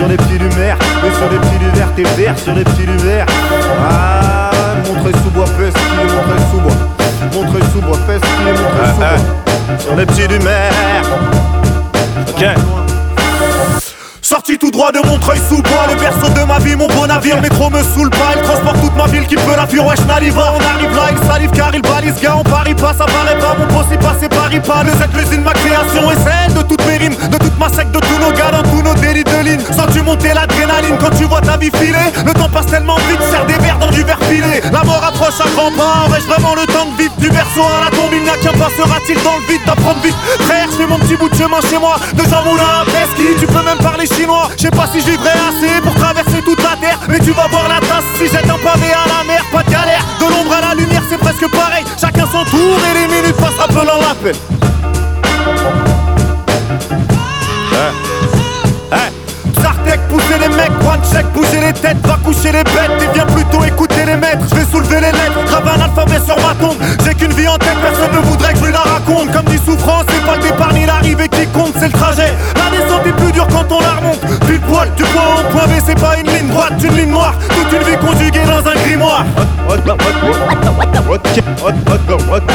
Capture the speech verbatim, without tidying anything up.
les petits lumières, mais sur les petits lumières, t'es vert sur les petits lumières. Ah, Montreuil-sous-Bois, pesquier, Montreuil-sous-Bois. Montreuil-sous-Bois, pesquier, Montreuil-sous-Bois. Ah, ah. Sur les petits lumières. Ok. Sorti tout droit de Montreuil-sous-Bois, le berceau de ma vie, mon beau navire. Le métro me saoule pas, il transporte toute ma ville. Qui peut la fuir, wesh n'arrive pas. On arrive là, il salive car il balise. Gars, on parie pas, ça paraît pas. Mon boss il passe et parie pas. Le Z, l'usine, ma création et celle de toutes mes rimes, de toute ma secte, de tous nos gars, dans tous nos délits de ligne. Sens-tu monter l'adrénaline quand tu vois ta vie filer? Le temps passe tellement vite, serre des verres dans du verre filé. La mort approche à grands pas, aurais-je vraiment le temps de vivre? Du berceau à la tombe, il n'y a qu'un pas, sera-t-il dans le vide? D'apprendre vite, frère, je fais mon petit bout de chemin chez moi. De Jean Moulin à Pesky, tu peux même parler chinois. Je sais pas si je vivrai assez pour traverser toute la terre, mais tu vas voir la tasse si jette un pavé à la mer. Pas de galère, de l'ombre à la lumière c'est presque pareil. Chacun son tour et les minutes passent rappelant l'appel. Hey. Hey. Sartek, pousser les mecs, one check, bouger les têtes, va coucher les bêtes et viens plutôt écouter les maîtres. Je vais soulever les lettres, grave un alphabet sur ma tombe. J'ai qu'une vie en tête, personne ne voudrait que je lui la raconte. Comme dit Souffrance, c'est pas le départ ni l'arrivée qui compte, c'est le trajet. La descente est plus dure quand on la remonte. Pile poil, du point au point B, c'est pas une ligne droite, une ligne noire. Toute une vie conjuguée dans un grimoire. Ok, ok, ok,